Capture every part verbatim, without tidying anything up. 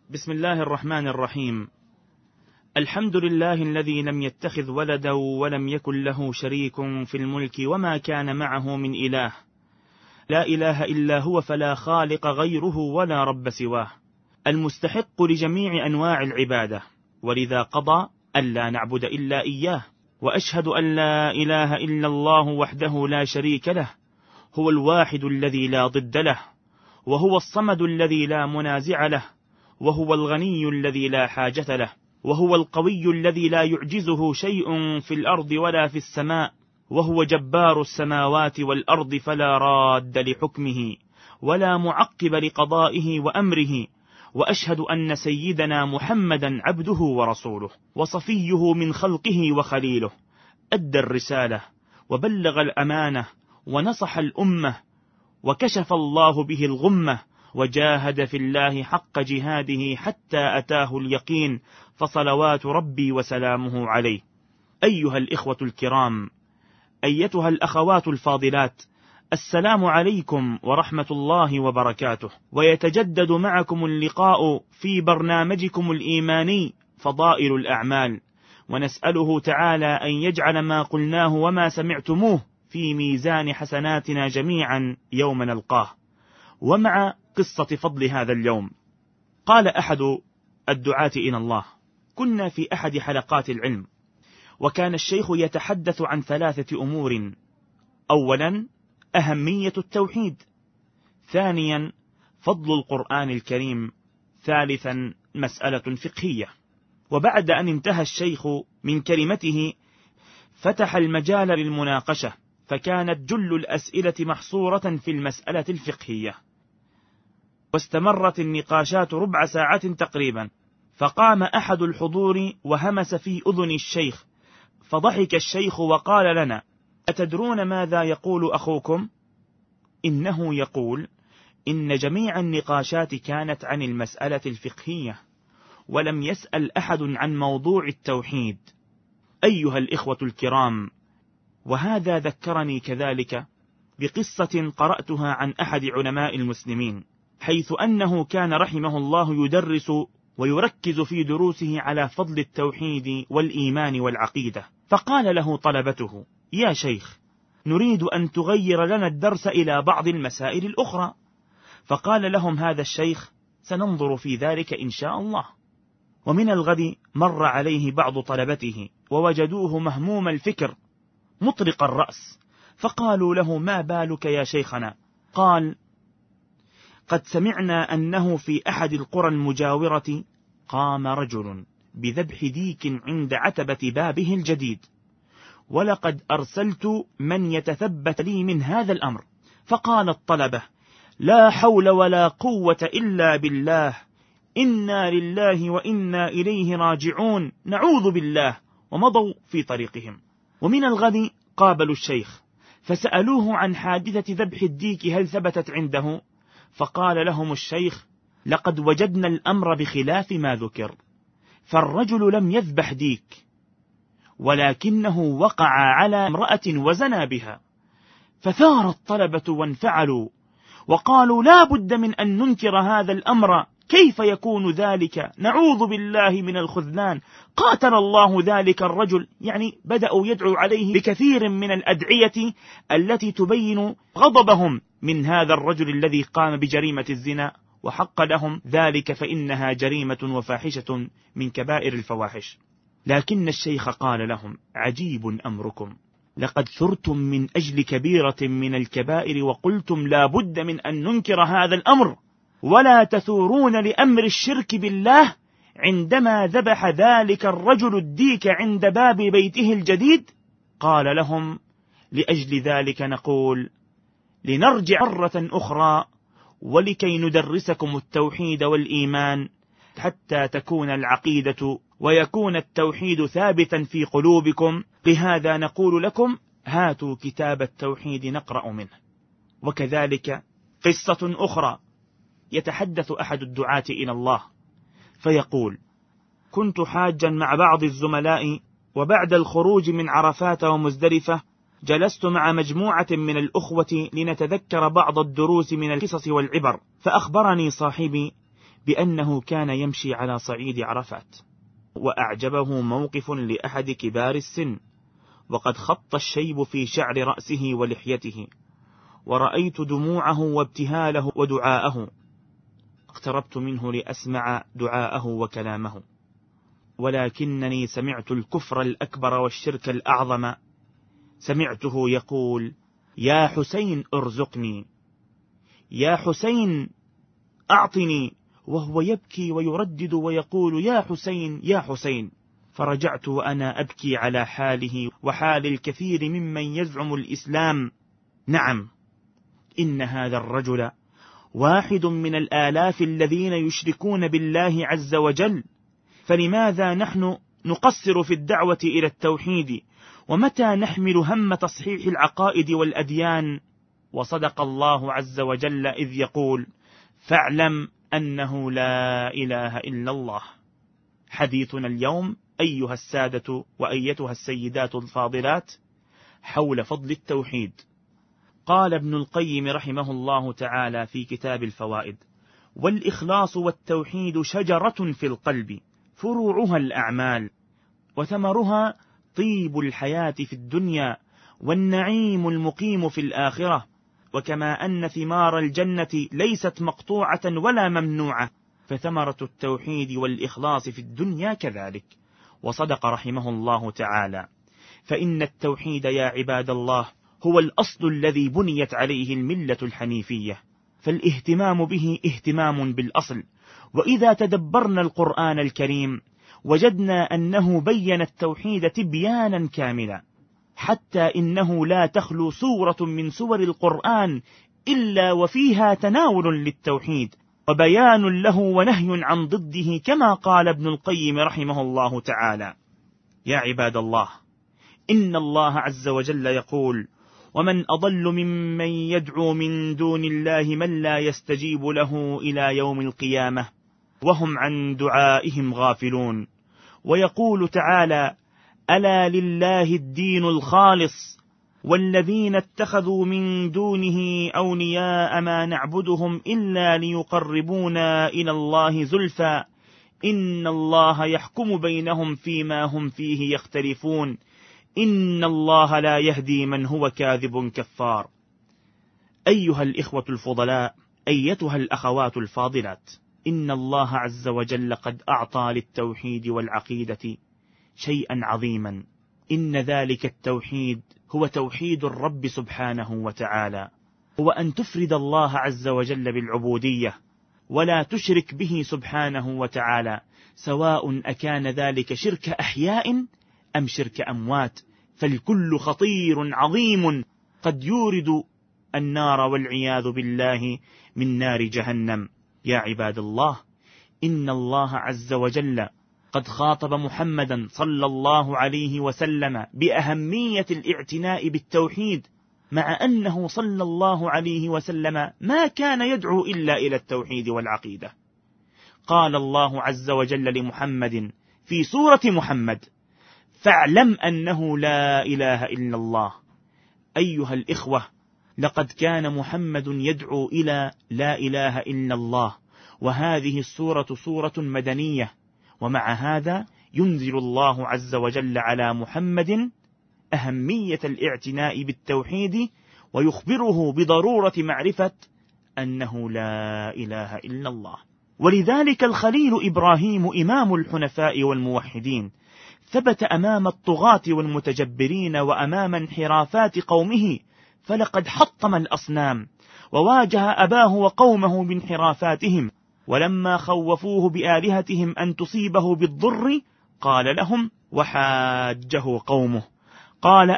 بسم الله الرحمن الرحيم. الحمد لله الذي لم يتخذ ولدا ولم يكن له شريك في الملك وما كان معه من إله، لا إله إلا هو فلا خالق غيره ولا رب سواه، المستحق لجميع أنواع العبادة، ولذا قضى ألا نعبد إلا إياه. وأشهد أن لا إله إلا الله وحده لا شريك له، هو الواحد الذي لا ضد له، وهو الصمد الذي لا منازع له، وهو الغني الذي لا حاجة له، وهو القوي الذي لا يعجزه شيء في الأرض ولا في السماء، وهو جبار السماوات والأرض فلا راد لحكمه ولا معقب لقضائه وأمره. وأشهد أن سيدنا محمدا عبده ورسوله وصفيه من خلقه وخليله، أدى الرسالة وبلغ الأمانة ونصح الأمة، وكشف الله به الغمة، وجاهد في الله حق جهاده حتى أتاه اليقين، فصلوات ربي وسلامه عليه. أيها الإخوة الكرام، أيتها الأخوات الفاضلات، السلام عليكم ورحمة الله وبركاته. ويتجدد معكم اللقاء في برنامجكم الإيماني فضائل الأعمال، ونسأله تعالى أن يجعل ما قلناه وما سمعتموه في ميزان حسناتنا جميعا يوم نلقاه. ومع قصة فضل هذا اليوم، قال أحد الدعاة إلى الله: كنا في أحد حلقات العلم، وكان الشيخ يتحدث عن ثلاثة أمور: أولا أهمية التوحيد، ثانيا فضل القرآن الكريم، ثالثا مسألة فقهية. وبعد أن انتهى الشيخ من كلمته فتح المجال للمناقشة، فكانت جل الأسئلة محصورة في المسألة الفقهية، واستمرت النقاشات ربع ساعة تقريبا. فقام أحد الحضور وهمس في أذن الشيخ، فضحك الشيخ وقال لنا: أتدرون ماذا يقول أخوكم؟ إنه يقول إن جميع النقاشات كانت عن المسألة الفقهية، ولم يسأل أحد عن موضوع التوحيد. أيها الإخوة الكرام، وهذا ذكرني كذلك بقصة قرأتها عن أحد علماء المسلمين، حيث أنه كان رحمه الله يدرس ويركز في دروسه على فضل التوحيد والإيمان والعقيدة. فقال له طلبته: يا شيخ، نريد أن تغير لنا الدرس إلى بعض المسائل الأخرى. فقال لهم هذا الشيخ: سننظر في ذلك إن شاء الله. ومن الغد مر عليه بعض طلبته ووجدوه مهموم الفكر مطرق الرأس، فقالوا له: ما بالك يا شيخنا؟ قال: قد سمعنا أنه في أحد القرى المجاورة قام رجل بذبح ديك عند عتبة بابه الجديد، ولقد أرسلت من يتثبت لي من هذا الأمر. فقال الطلبة: لا حول ولا قوة إلا بالله، إنا لله وإنا إليه راجعون، نعوذ بالله، ومضوا في طريقهم. ومن الغد قابلوا الشيخ فسألوه عن حادثة ذبح الديك هل ثبتت عنده، فقال لهم الشيخ: لقد وجدنا الأمر بخلاف ما ذكر، فالرجل لم يذبح ديك، ولكنه وقع على امرأة وزنى بها. فثار الطلبة وانفعلوا وقالوا: لا بد من أن ننكر هذا الأمر، كيف يكون ذلك؟ نعوذ بالله من الخذلان، قاتل الله ذلك الرجل. يعني بدأوا يدعو عليه بكثير من الأدعية التي تبين غضبهم من هذا الرجل الذي قام بجريمة الزنا، وحق لهم ذلك، فإنها جريمة وفاحشة من كبائر الفواحش. لكن الشيخ قال لهم: عجيب أمركم، لقد ثرتم من أجل كبيرة من الكبائر وقلتم لا بد من أن ننكر هذا الأمر، ولا تثورون لأمر الشرك بالله عندما ذبح ذلك الرجل الديك عند باب بيته الجديد. قال لهم: لأجل ذلك نقول لنرجع مرة أخرى ولكي ندرسكم التوحيد والإيمان حتى تكون العقيدة ويكون التوحيد ثابتا في قلوبكم. لهذا نقول لكم: هاتوا كتاب التوحيد نقرأ منه. وكذلك قصة أخرى، يتحدث أحد الدعاة إلى الله فيقول: كنت حاجا مع بعض الزملاء، وبعد الخروج من عرفات ومزدلفة جلست مع مجموعة من الأخوة لنتذكر بعض الدروس من القصص والعبر، فأخبرني صاحبي بأنه كان يمشي على صعيد عرفات، وأعجبه موقف لأحد كبار السن، وقد خط الشيب في شعر رأسه ولحيته، ورأيت دموعه وابتهاله ودعاءه، اقتربت منه لأسمع دعاءه وكلامه، ولكنني سمعت الكفر الأكبر والشرك الأعظم. سمعته يقول: يا حسين ارزقني، يا حسين أعطني، وهو يبكي ويردد ويقول: يا حسين يا حسين. فرجعت وأنا أبكي على حاله وحال الكثير ممن يزعم الإسلام. نعم، إن هذا الرجل واحد من الآلاف الذين يشركون بالله عز وجل، فلماذا نحن نقصر في الدعوة إلى التوحيد؟ ومتى نحمل هم تصحيح العقائد والأديان؟ وصدق الله عز وجل إذ يقول: فاعلم أنه لا إله إلا الله. حديثنا اليوم أيها السادة وأيتها السيدات الفاضلات حول فضل التوحيد. قال ابن القيم رحمه الله تعالى في كتاب الفوائد: والإخلاص والتوحيد شجرة في القلب، فروعها الأعمال، وثمرها طيب الحياة في الدنيا والنعيم المقيم في الآخرة. وكما أن ثمار الجنة ليست مقطوعة ولا ممنوعة، فثمرة التوحيد والإخلاص في الدنيا كذلك. وصدق رحمه الله تعالى: فإن التوحيد يا عباد الله هو الأصل الذي بنيت عليه الملة الحنيفية، فالاهتمام به اهتمام بالأصل. وإذا تدبرنا القرآن الكريم وجدنا أنه بين التوحيد تبيانا كاملا، حتى إنه لا تخلو سورة من سور القرآن إلا وفيها تناول للتوحيد وبيان له ونهي عن ضده، كما قال ابن القيم رحمه الله تعالى: يا عباد الله، إن الله عز وجل يقول: ومن أضل ممن يدعو من دون الله من لا يستجيب له إلى يوم القيامة وهم عن دعائهم غافلون. ويقول تعالى: ألا لله الدين الخالص والذين اتخذوا من دونه أولياء ما نعبدهم إلا ليقربونا إلى الله زلفى إن الله يحكم بينهم فيما هم فيه يختلفون إن الله لا يهدي من هو كاذب كفار. أيها الإخوة الفضلاء، أيتها الأخوات الفاضلات، إن الله عز وجل قد أعطى للتوحيد والعقيدة شيئا عظيما. إن ذلك التوحيد هو توحيد الرب سبحانه وتعالى، هو أن تفرد الله عز وجل بالعبودية ولا تشرك به سبحانه وتعالى، سواء أكان ذلك شرك أحياء أم شرك أموات، فالكل خطير عظيم قد يورد النار والعياذ بالله من نار جهنم. يا عباد الله، إن الله عز وجل قد خاطب محمدا صلى الله عليه وسلم بأهمية الاعتناء بالتوحيد، مع أنه صلى الله عليه وسلم ما كان يدعو إلا إلى التوحيد والعقيدة. قال الله عز وجل لمحمد في سورة محمد: فاعلم أنه لا إله إلا الله. أيها الإخوة، لقد كان محمد يدعو إلى لا إله إلا الله، وهذه السورة سورة مدنية، ومع هذا ينزل الله عز وجل على محمد أهمية الاعتناء بالتوحيد، ويخبره بضرورة معرفة أنه لا إله إلا الله. ولذلك الخليل إبراهيم إمام الحنفاء والموحدين ثبت أمام الطغاة والمتجبرين وأمام انحرافات قومه، فلقد حطم الأصنام وواجه أباه وقومه بانحرافاتهم، ولما خوفوه بآلهتهم أن تصيبه بالضر قال لهم وحاجه قومه قال: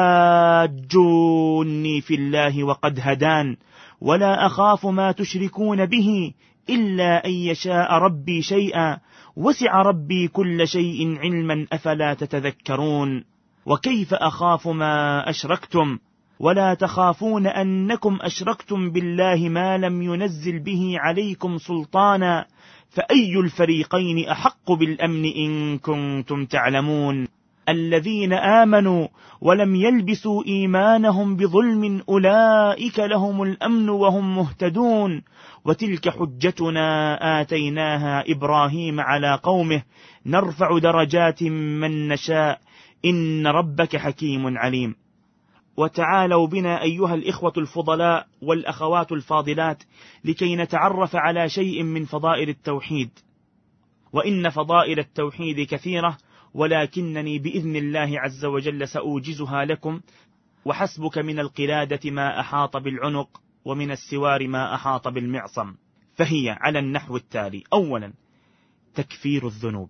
أتحاجوني في الله وقد هدان ولا أخاف ما تشركون به إلا أن يشاء ربي شيئا وسع ربي كل شيء علما أفلا تتذكرون. وكيف أخاف ما أشركتم ولا تخافون أنكم أشركتم بالله ما لم ينزل به عليكم سلطانا فأي الفريقين أحق بالأمن إن كنتم تعلمون. الذين آمنوا ولم يلبسوا إيمانهم بظلم أولئك لهم الأمن وهم مهتدون وتلك حجتنا آتيناها إبراهيم على قومه نرفع درجات من نشاء إن ربك حكيم عليم. وتعالوا بنا أيها الإخوة الفضلاء والأخوات الفاضلات لكي نتعرف على شيء من فضائل التوحيد. وإن فضائل التوحيد كثيرة، ولكنني بإذن الله عز وجل سأوجزها لكم. وحسبك من القلادة ما أحاط بالعنق، ومن السوار ما أحاط بالمعصم. فهي على النحو التالي: أولا تكفير الذنوب،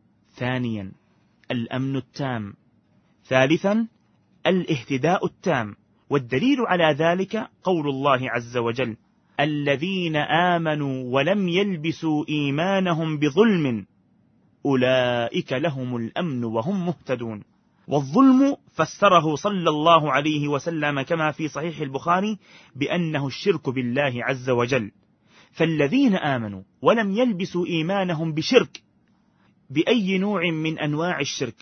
ثانيا الأمن التام، ثالثا الاهتداء التام. والدليل على ذلك قول الله عز وجل: الذين آمنوا ولم يلبسوا إيمانهم بظلم أولئك لهم الأمن وهم مهتدون. والظلم فسره صلى الله عليه وسلم كما في صحيح البخاري بأنه الشرك بالله عز وجل. فالذين آمنوا ولم يلبسوا إيمانهم بشرك بأي نوع من أنواع الشرك،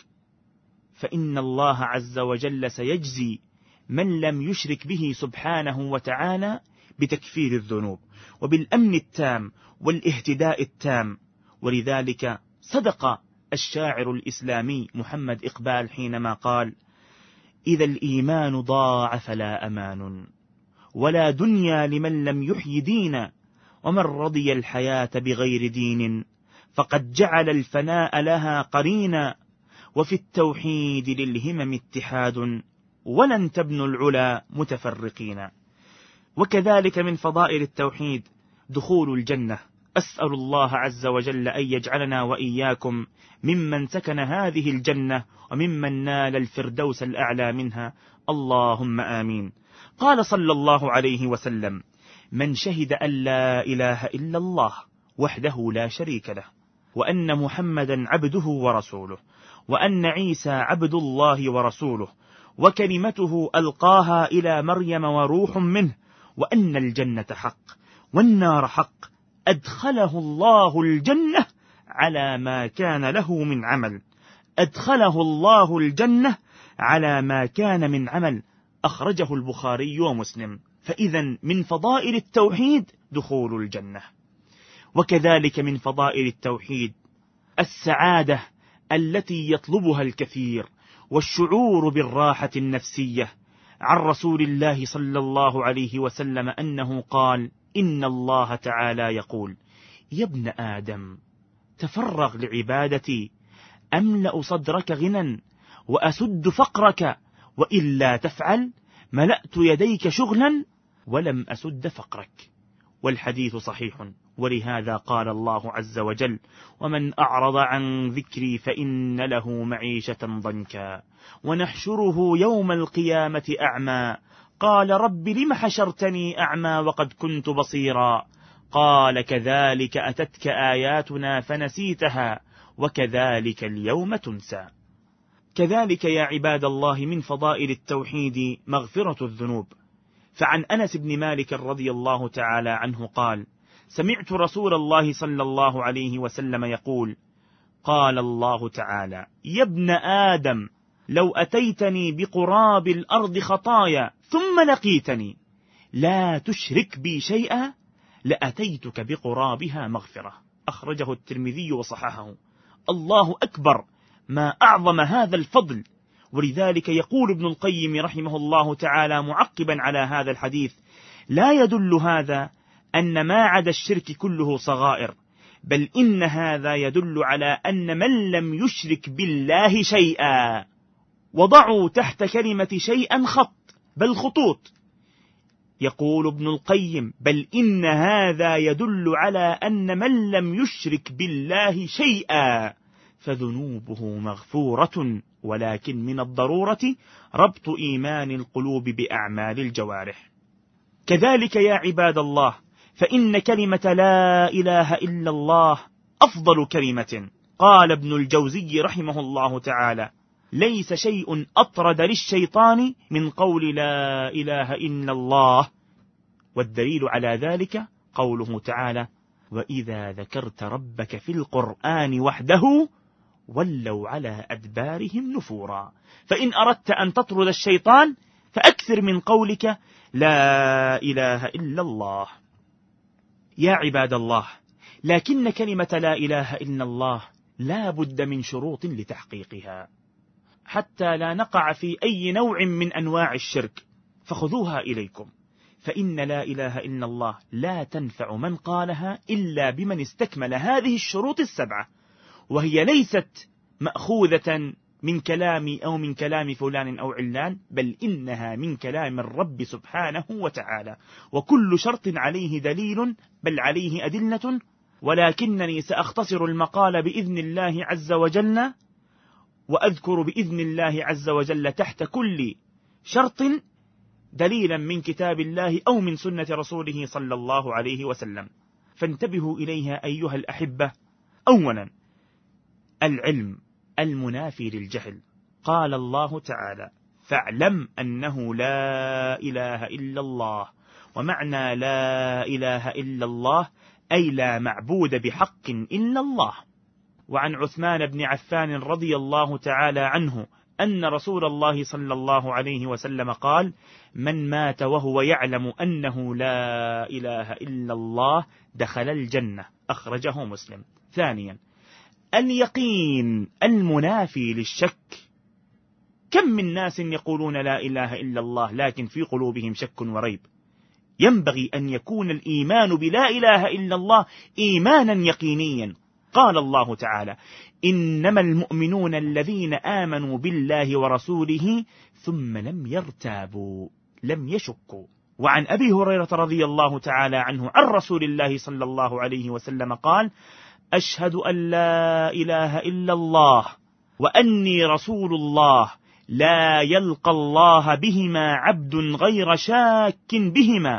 فإن الله عز وجل سيجزي من لم يشرك به سبحانه وتعالى بتكفير الذنوب وبالأمن التام والاهتداء التام. ولذلك صدق الشاعر الإسلامي محمد إقبال حينما قال: إذا الإيمان ضاع فلا أمان ولا دنيا لمن لم يحيي دينا، ومن رضي الحياة بغير دين فقد جعل الفناء لها قرينا، وفي التوحيد للهمم اتحاد ولن تبنوا العلا متفرقين. وكذلك من فضائل التوحيد دخول الجنة. أسأل الله عز وجل أن يجعلنا وإياكم ممن سكن هذه الجنة وممن نال الفردوس الأعلى منها، اللهم آمين. قال صلى الله عليه وسلم: من شهد أن لا إله إلا الله وحده لا شريك له، وأن محمدا عبده ورسوله، وأن عيسى عبد الله ورسوله، وكلمته ألقاها إلى مريم وروح منه، وأن الجنة حق والنار حق، أدخله الله الجنة على ما كان له من عمل، أدخله الله الجنة على ما كان من عمل. أخرجه البخاري ومسلم. فإذا من فضائل التوحيد دخول الجنة. وكذلك من فضائل التوحيد السعادة التي يطلبها الكثير والشعور بالراحة النفسية. عن رسول الله صلى الله عليه وسلم أنه قال: إن الله تعالى يقول: يا ابن آدم تفرغ لعبادتي أملأ صدرك غنى وأسد فقرك، وإلا تفعل ملأت يديك شغلا ولم أسد فقرك. والحديث صحيح. ولهذا قال الله عز وجل: ومن أعرض عن ذكري فإن له معيشة ضنكا ونحشره يوم القيامة أعمى قال رب لم حشرتني أعمى وقد كنت بصيرا قال كذلك أتتك آياتنا فنسيتها وكذلك اليوم تنسى. كذلك يا عباد الله من فضائل التوحيد مغفرة الذنوب. فعن أنس بن مالك رضي الله تعالى عنه قال: سمعت رسول الله صلى الله عليه وسلم يقول: قال الله تعالى: يا ابن آدم لو أتيتني بقراب الأرض خطايا ثم لقيتني لا تشرك بي شيئا لأتيتك بقرابها مغفرة. أخرجه الترمذي وصححه. الله أكبر، ما أعظم هذا الفضل. ولذلك يقول ابن القيم رحمه الله تعالى معقبا على هذا الحديث: لا يدل هذا أن ما عدا الشرك كله صغائر، بل إن هذا يدل على أن من لم يشرك بالله شيئا. وضعوا تحت كلمة شيئا خط بل خطوط. يقول ابن القيم: بل إن هذا يدل على أن من لم يشرك بالله شيئا فذنوبه مغفورة، ولكن من الضرورة ربط إيمان القلوب بأعمال الجوارح. كذلك يا عباد الله فإن كلمة لا إله إلا الله أفضل كلمة. قال ابن الجوزي رحمه الله تعالى: ليس شيء أطرد للشيطان من قول لا إله إلا الله. والدليل على ذلك قوله تعالى: وإذا ذكرت ربك في القرآن وحده ولوا على أدبارهم نفورا. فإن أردت أن تطرد الشيطان فأكثر من قولك لا إله إلا الله. يا عباد الله، لكن كلمة لا إله إلا الله لا بد من شروط لتحقيقها حتى لا نقع في أي نوع من أنواع الشرك، فخذوها إليكم، فإن لا إله إلا الله لا تنفع من قالها إلا بمن استكمل هذه الشروط السبعة، وهي ليست مأخوذة من كلامي أو من كلام فلان أو علان، بل إنها من كلام الرب سبحانه وتعالى، وكل شرط عليه دليل بل عليه أدلة، ولكنني سأختصر المقال بإذن الله عز وجل، وأذكر بإذن الله عز وجل تحت كل شرط دليلا من كتاب الله أو من سنة رسوله صلى الله عليه وسلم، فانتبهوا إليها أيها الأحبة. أولا، العلم المنافي للجهل. قال الله تعالى: فاعلم أنه لا إله إلا الله. ومعنى لا إله إلا الله أي لا معبود بحق إلا الله. وعن عثمان بن عفان رضي الله تعالى عنه أن رسول الله صلى الله عليه وسلم قال: من مات وهو يعلم أنه لا إله إلا الله دخل الجنة. أخرجه مسلم. ثانيا، اليقين المنافي للشك. كم من ناس يقولون لا إله إلا الله لكن في قلوبهم شك وريب. ينبغي أن يكون الإيمان بلا إله إلا الله إيمانا يقينيا. قال الله تعالى: إنما المؤمنون الذين آمنوا بالله ورسوله ثم لم يرتابوا، لم يشكوا. وعن أبي هريرة رضي الله تعالى عنه عن رسول الله صلى الله عليه وسلم قال: أشهد أن لا إله إلا الله وأني رسول الله، لا يلقى الله بهما عبد غير شاك بهما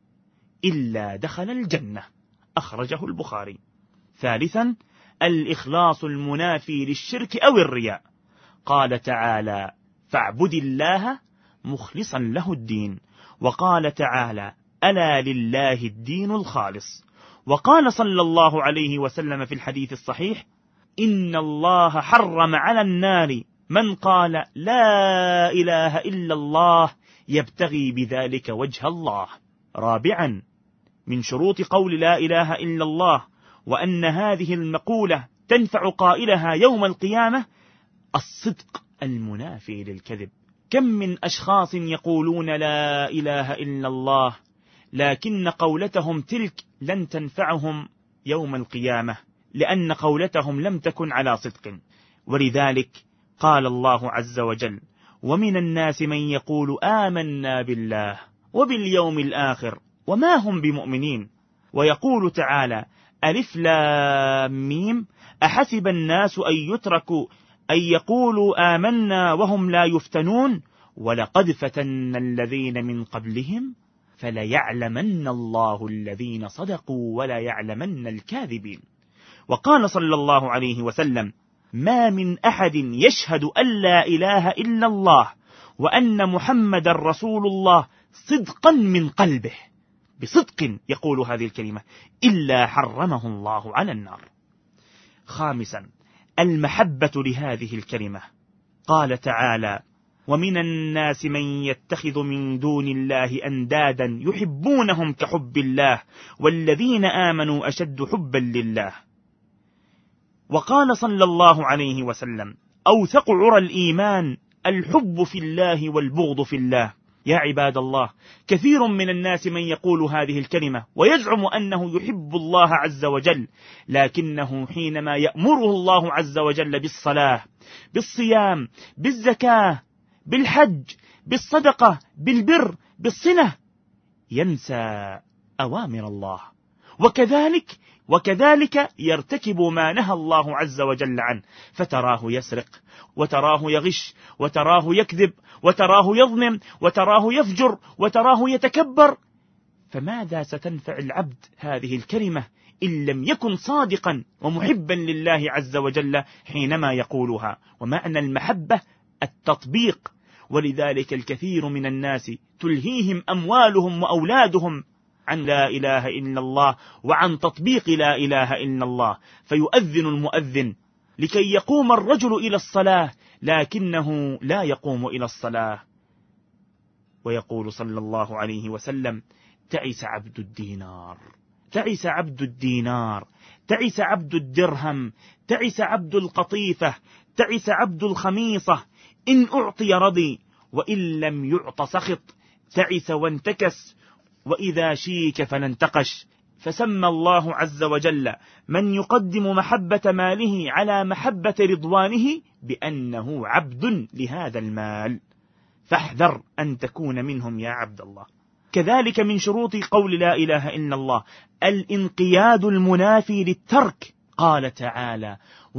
إلا دخل الجنة. أخرجه البخاري. ثالثا، الإخلاص المنافي للشرك أو الرياء. قال تعالى: فاعبد الله مخلصا له الدين. وقال تعالى: ألا لله الدين الخالص. وقال صلى الله عليه وسلم في الحديث الصحيح: إن الله حرم على النار من قال لا إله إلا الله يبتغي بذلك وجه الله. رابعا، من شروط قول لا إله إلا الله وأن هذه المقولة تنفع قائلها يوم القيامة الصدق المنافي للكذب. كم من أشخاص يقولون لا إله إلا الله لكن قولتهم تلك لن تنفعهم يوم القيامة، لأن قولتهم لم تكن على صدق. ولذلك قال الله عز وجل: ومن الناس من يقول آمنا بالله وباليوم الآخر وما هم بمؤمنين. ويقول تعالى: ألف لام ميم أحسب الناس أن يتركوا أن يقولوا آمنا وهم لا يفتنون ولقد فتنا الذين من قبلهم فليعلمن الله الذين صدقوا وليعلمن الكاذبين. وقال صلى الله عليه وسلم: ما من أحد يشهد أن لا إله إلا الله وأن محمد رسول الله صدقا من قلبه، بصدق يقول هذه الكلمة، إلا حرمه الله على النار. خامسا، المحبة لهذه الكلمة. قال تعالى: ومن الناس من يتخذ من دون الله أندادا يحبونهم كحب الله والذين آمنوا أشد حبا لله. وقال صلى الله عليه وسلم: أوثق عرى الإيمان الحب في الله والبغض في الله. يا عباد الله، كثير من الناس من يقول هذه الكلمة ويزعم أنه يحب الله عز وجل، لكنه حينما يأمره الله عز وجل بالصلاة، بالصيام، بالزكاة، بالحج، بالصدقة، بالبر، بالصلة، ينسى أوامر الله، وكذلك وكذلك يرتكب ما نهى الله عز وجل عنه، فتراه يسرق، وتراه يغش، وتراه يكذب، وتراه يظلم، وتراه يفجر، وتراه يتكبر. فماذا ستنفع العبد هذه الكلمة إن لم يكن صادقا ومحبا لله عز وجل حينما يقولها؟ ومعنى المحبة التطبيق. ولذلك الكثير من الناس تلهيهم أموالهم وأولادهم عن لا إله إلا الله وعن تطبيق لا إله إلا الله، فيؤذن المؤذن لكي يقوم الرجل إلى الصلاة لكنه لا يقوم إلى الصلاة. ويقول صلى الله عليه وسلم: تعس عبد الدينار، تعس عبد الدينار، تعس عبد الدرهم، تعس عبد القطيفة، تعس عبد الخميصة، إن أعطي رضي وإن لم يعط سخط، تعس وانتكس، وإذا شيك فلانتقش. فسمى الله عز وجل من يقدم محبة ماله على محبة رضوانه بأنه عبد لهذا المال، فاحذر أن تكون منهم يا عبد الله. كذلك من شروط قول لا إله إلا الله الانقياد المنافي للترك. قال تعالى: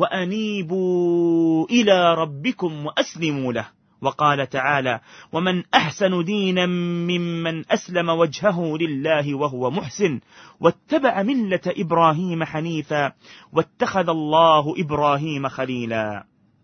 وأنيبوا إلى ربكم وأسلموا له. وقال تعالى: ومن أحسن دينا ممن أسلم وجهه لله وهو محسن واتبع ملة إبراهيم حنيفا واتخذ الله إبراهيم خليلا.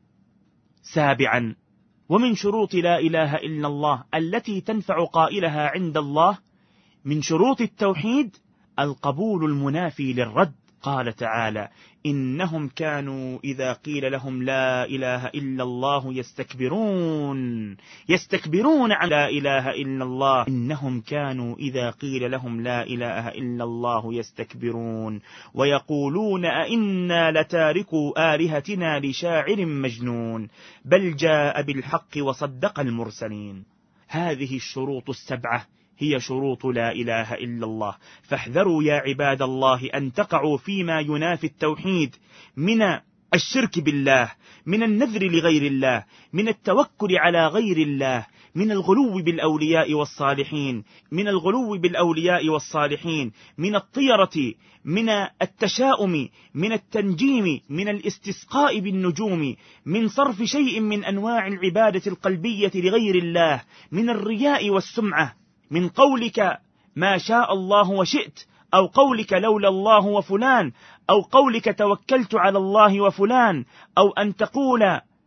سابعا، ومن شروط لا إله إلا الله التي تنفع قائلها عند الله من شروط التوحيد القبول المنافي للرد. قال تعالى: إنهم كانوا إذا قيل لهم لا إله إلا الله يستكبرون يستكبرون عن لا إله إلا الله إنهم كانوا إذا قيل لهم لا إله إلا الله يستكبرون ويقولون أئنا لتاركوا آلهتنا لشاعر مجنون بل جاء بالحق وصدق المرسلين. هذه الشروط السبعة هي شروط لا إله إلا الله، فاحذروا يا عباد الله أن تقعوا فيما ينافي التوحيد من الشرك بالله، من النذر لغير الله، من التوكل على غير الله، من الغلو بالأولياء والصالحين من الغلو بالأولياء والصالحين من الطيرة، من التشاؤم، من التنجيم، من الاستسقاء بالنجوم، من صرف شيء من أنواع العبادة القلبية لغير الله، من الرياء والسمعة، من قولك ما شاء الله وشئت، أو قولك لولا الله وفلان، أو قولك توكلت على الله وفلان، أو أن تقول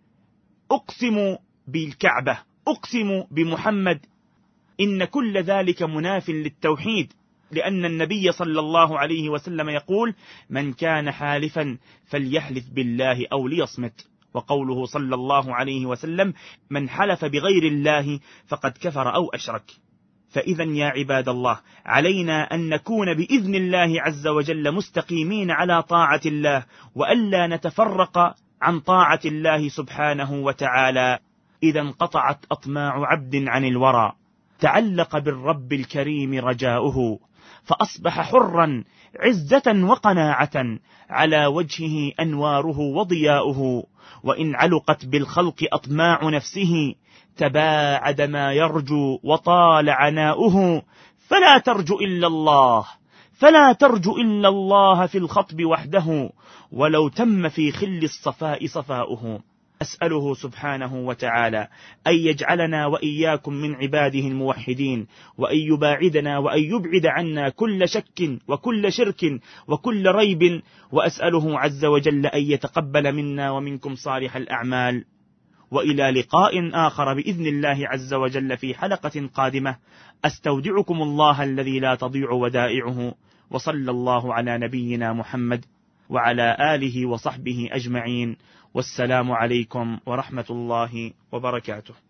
أقسم بالكعبة، أقسم بمحمد. إن كل ذلك مناف للتوحيد، لأن النبي صلى الله عليه وسلم يقول: من كان حالفا فليحلف بالله أو ليصمت. وقوله صلى الله عليه وسلم: من حلف بغير الله فقد كفر أو أشرك. فإذا يا عباد الله علينا أن نكون بإذن الله عز وجل مستقيمين على طاعة الله، وألا نتفرق عن طاعة الله سبحانه وتعالى. إذا انقطعت أطماع عبد عن الورى تعلق بالرب الكريم رجاؤه، فأصبح حرا عزة وقناعة على وجهه أنواره وضياؤه. وإن علقت بالخلق أطماع نفسه تباعد ما يرجو وطال عناؤه. فلا ترجو إلا الله فلا ترجو إلا الله في الخطب وحده، ولو تم في خل الصفاء صفاؤه. أسأله سبحانه وتعالى أن يجعلنا وإياكم من عباده الموحدين، وأن يباعدنا وأن يبعد عنا كل شك وكل شرك وكل ريب. وأسأله عز وجل أن يتقبل منا ومنكم صالح الأعمال. وإلى لقاء آخر بإذن الله عز وجل في حلقة قادمة. أستودعكم الله الذي لا تضيع ودائعه، وصلى الله على نبينا محمد وعلى آله وصحبه أجمعين. والسلام عليكم ورحمة الله وبركاته.